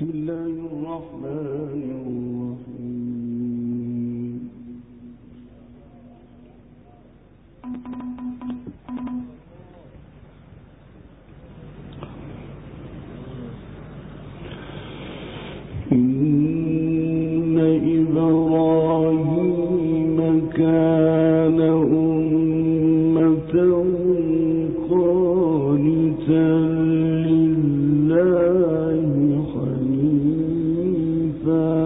بسم الله الرحمن الرحيم. إن إبراهيم كان أمة قانتا لله حنيفا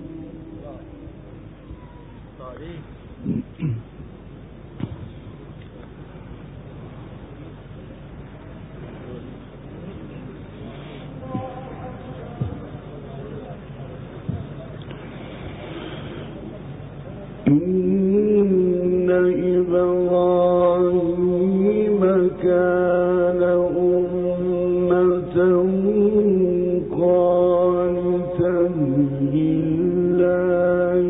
إن إبراهيم كان أمة قانتا لله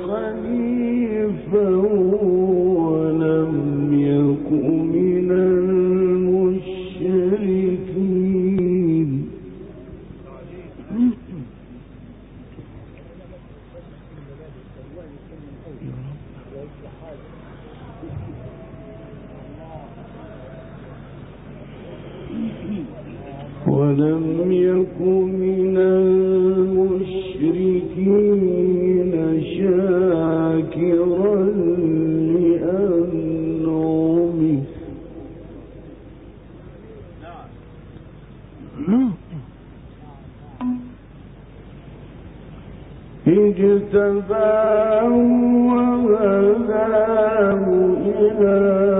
حنيفا ولم يك من المشركين. ولم يك من المشركين شاكرا لأنعمه اجتباه وهداه إلى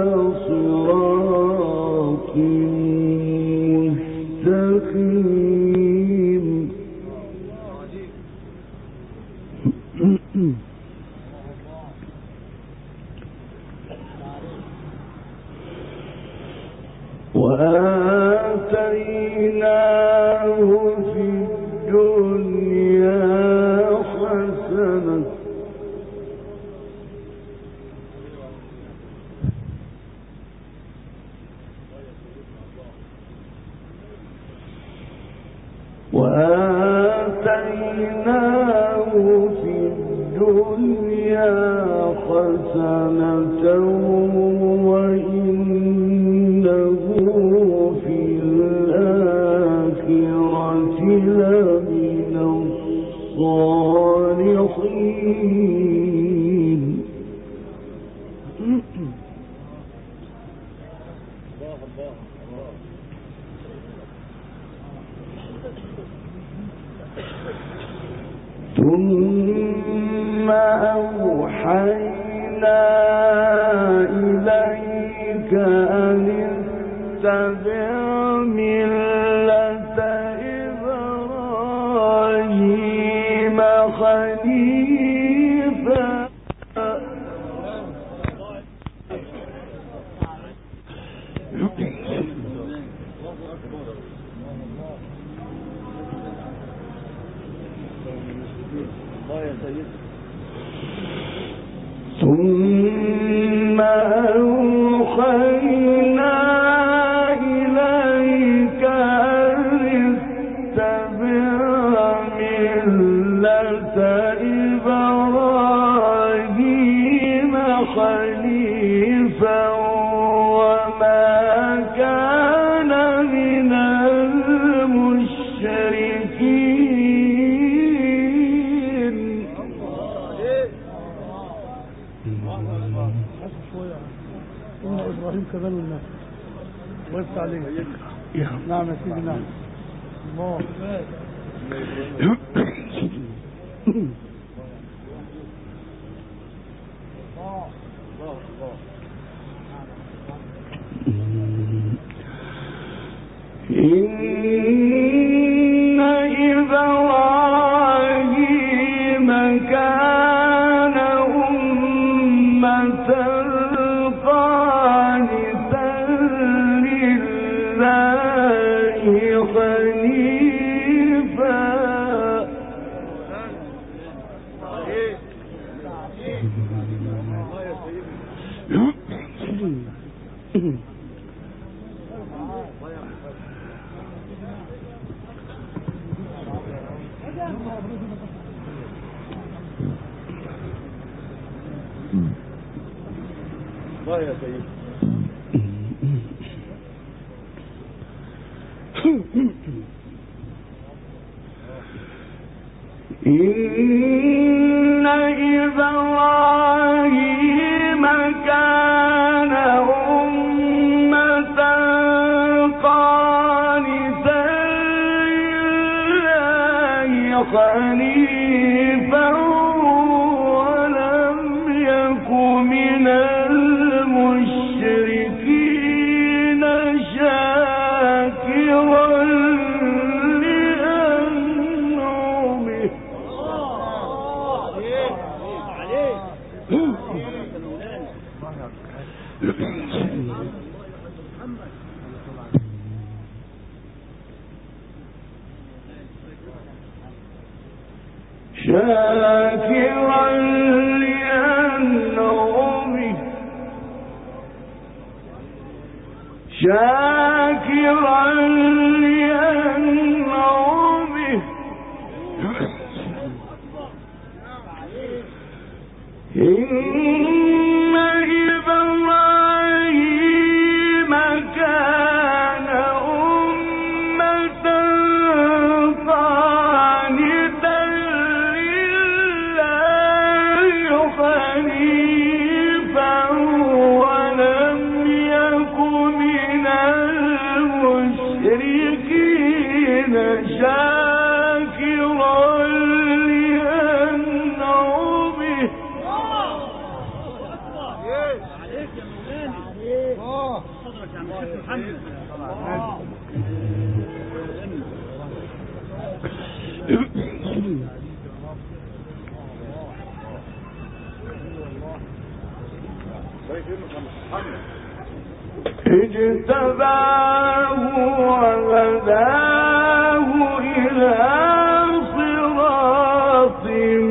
صراط مستقيم. وآتيناه في الدنيا حسنة وإنه في الآخرة لمن الصالحين. ثم أوحينا إليك أن اتبع ملة إبراهيم حنيفا ثم أوحينا إليك أن اتبع ملة إبراهيم حنيفا وما كان من المشركين. إن إبراهيم كذل الناس ويفتح عليه. نعم يا سيدي نعم. الله إن إبراهيم كان أمة قانتا لله حنيفا الله يا سيدي. إن إبراهيم كان أمة قانتا لله حنيفا ولم يك من المشركين شاكرا لأنعمه. شاكرا لأنعمه شاكرا لأنعمه إن إبراهيم كان أمة قانتا لله حنيفا ولم يك من المشركين شاكرا لأنعمه. اجتباه وهداه إلى صراط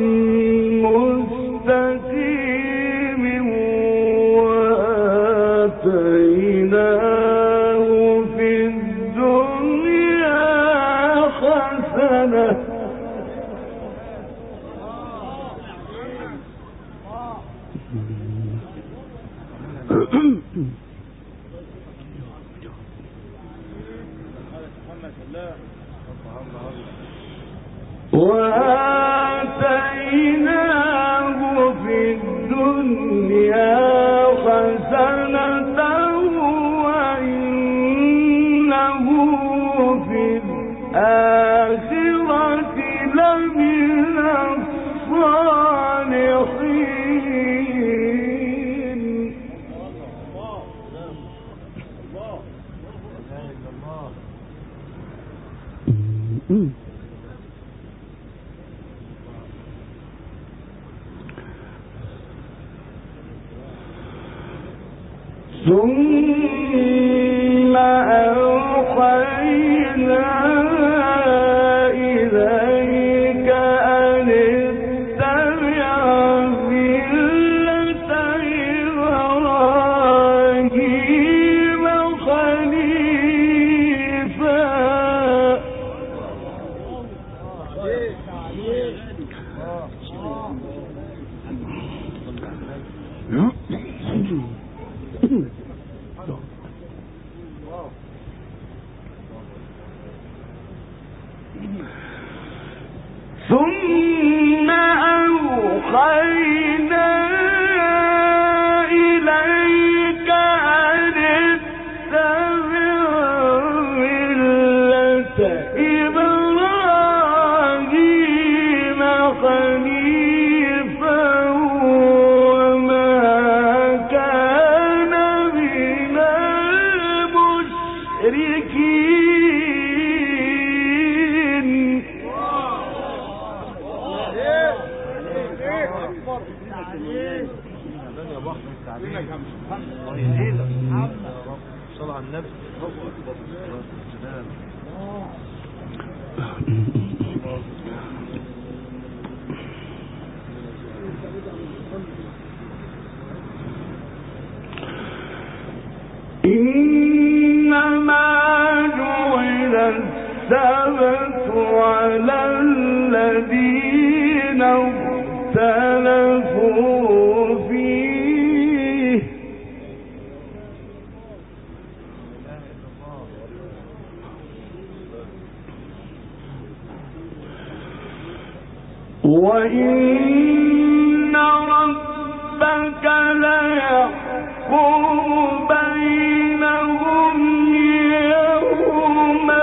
مستقيم وآتيناه في الدنيا حسنة وآتيناه في الدنيا حسنة وإنه في الآخرة لمن الصالحين. ثم أوحينا إليك أن اتبع ملة إبراهيم حنيفا. ثم أوحينا إليك أن اتبع ملة إبراهيم حنيفا وما كان من المشركين. صلى على النبي. إنما جعل السبت على الذين اختلفوا فيه وإن ربك ليحكم بينهم يوم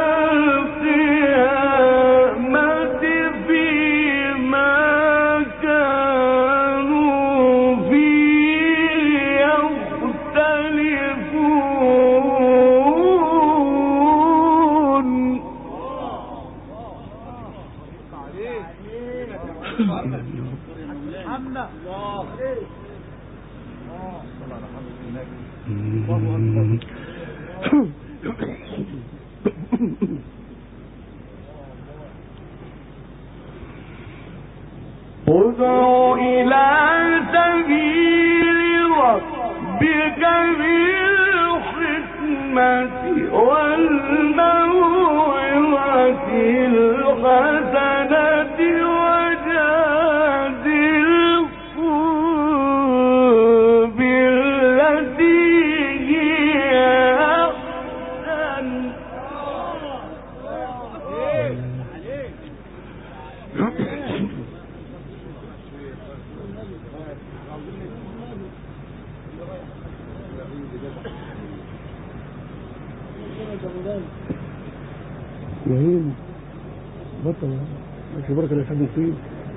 القيامة فيما كانوا فيه يختلفون. ادع إلى سبيل ربك بالحكمة والموعظة الحسنة وجادلهم بالتي هي أحسن. وهين بطل لكن بركة اللي يحبوا فيه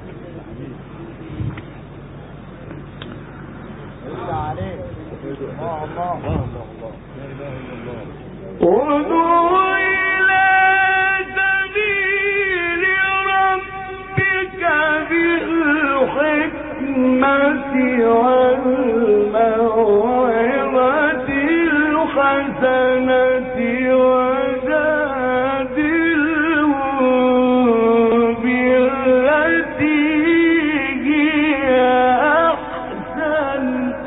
ادع إلى سبيل ربك بالحكمة والموعظة الحسنة وجادلهم بالتي هي أحسن.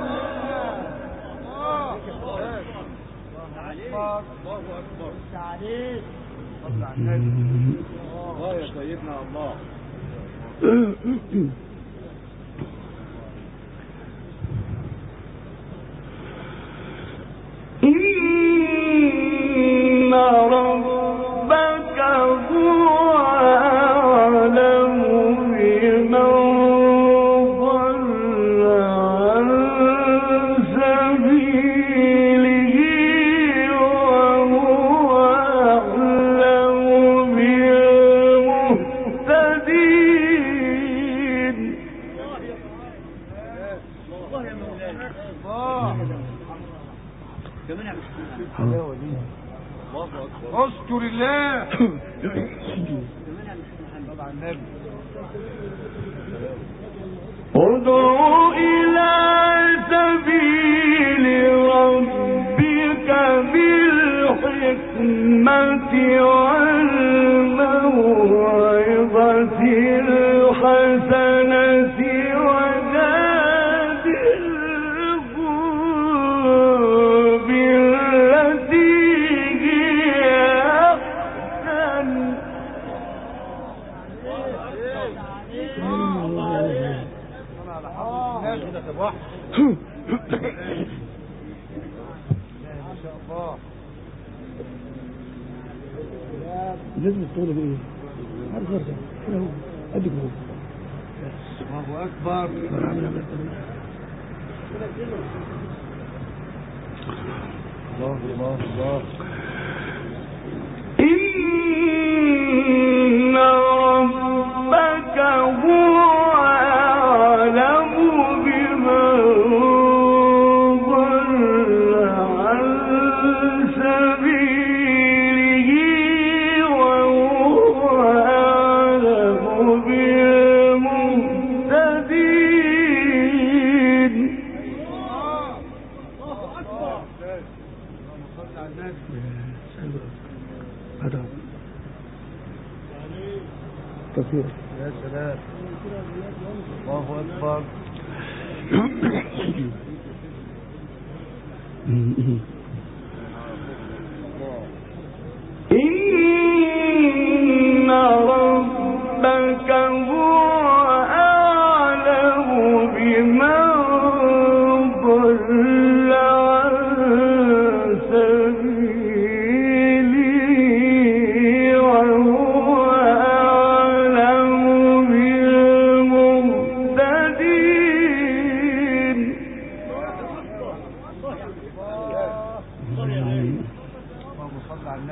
الله يا سيدنا الله. إن ربك هو أعلم بمن ضل عن سبيله وهو أعلم بالمهتدين. استر الله. ادع إلى سبيل ربك بالحكمة والموعظة الحسنة وجادلهم بالتي هي أحسن. لازم تقول بايه؟ عارف برضه كده اديك هو الله اكبر. الله الله الله. إن ربك هو أعلم بمن ضل عن سبيله وهو أعلم بالمهتدين. هذا كثير. يا سلام. الله اكبر. إن ربك هو أعلم بمن ضل عن سبيله وهو أعلم بالمهتدين.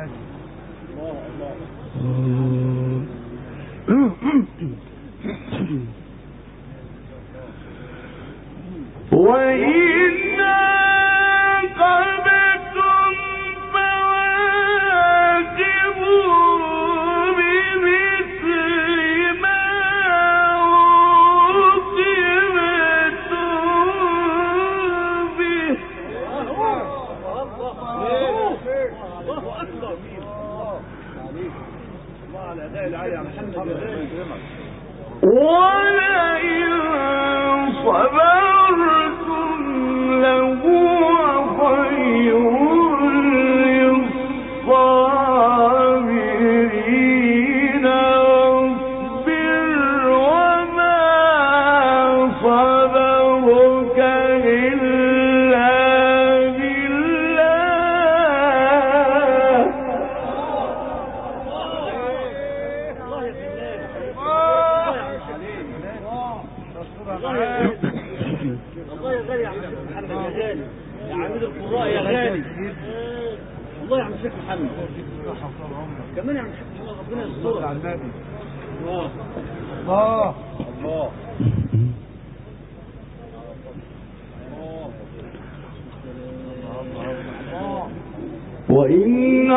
وإن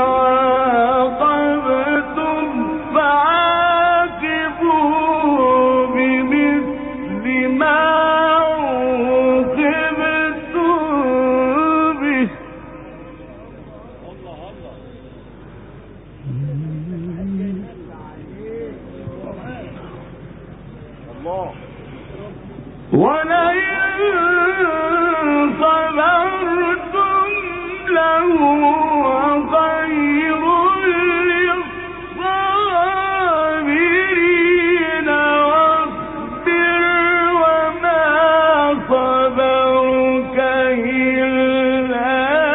عاقبتم فعاقبوا بمثل ما عوقبتم به ولئن صبرتم لهو خير للصابرين واصبر وما صبرك إلا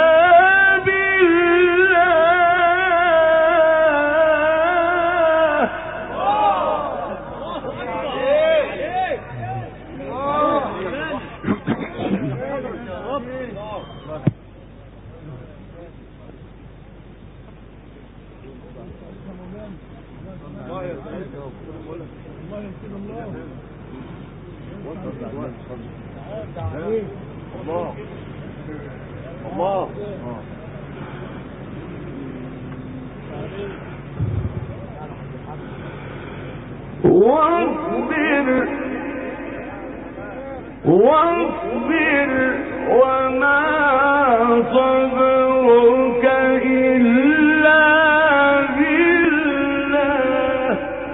واصبر وما صبرك إلا بالله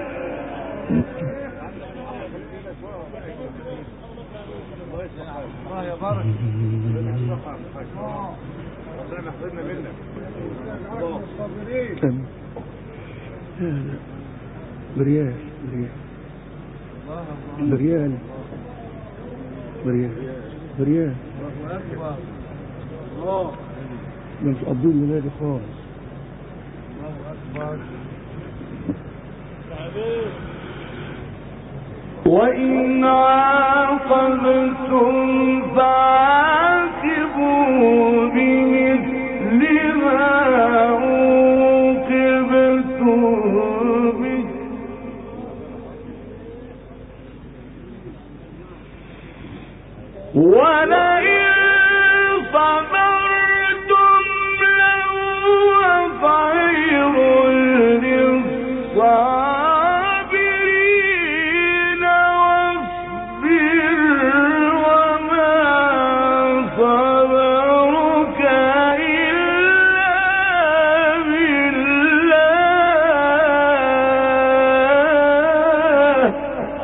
الله يا بارك ربنا يحفظنا منك الصابرين بريال بريال بريال بريال مش قبضوا الميلاد خالص. وإن عاقبتم فعاقبوا بمثل ما عوقبتم به ولئن صبرتم لهو خير للصابرين واصبر وما صبرك إلا بالله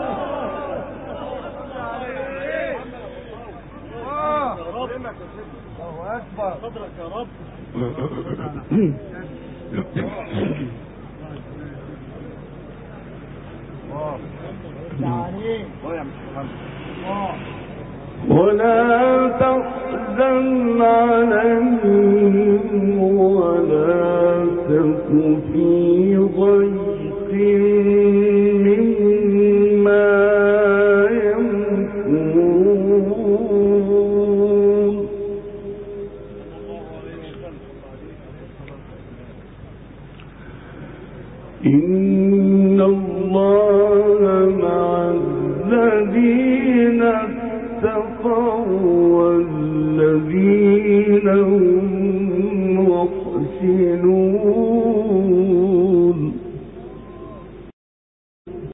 الله أكبر صدرك يا رب. ولا تحزن عليهم ولا تك في ضيق مما يمكرون محسنون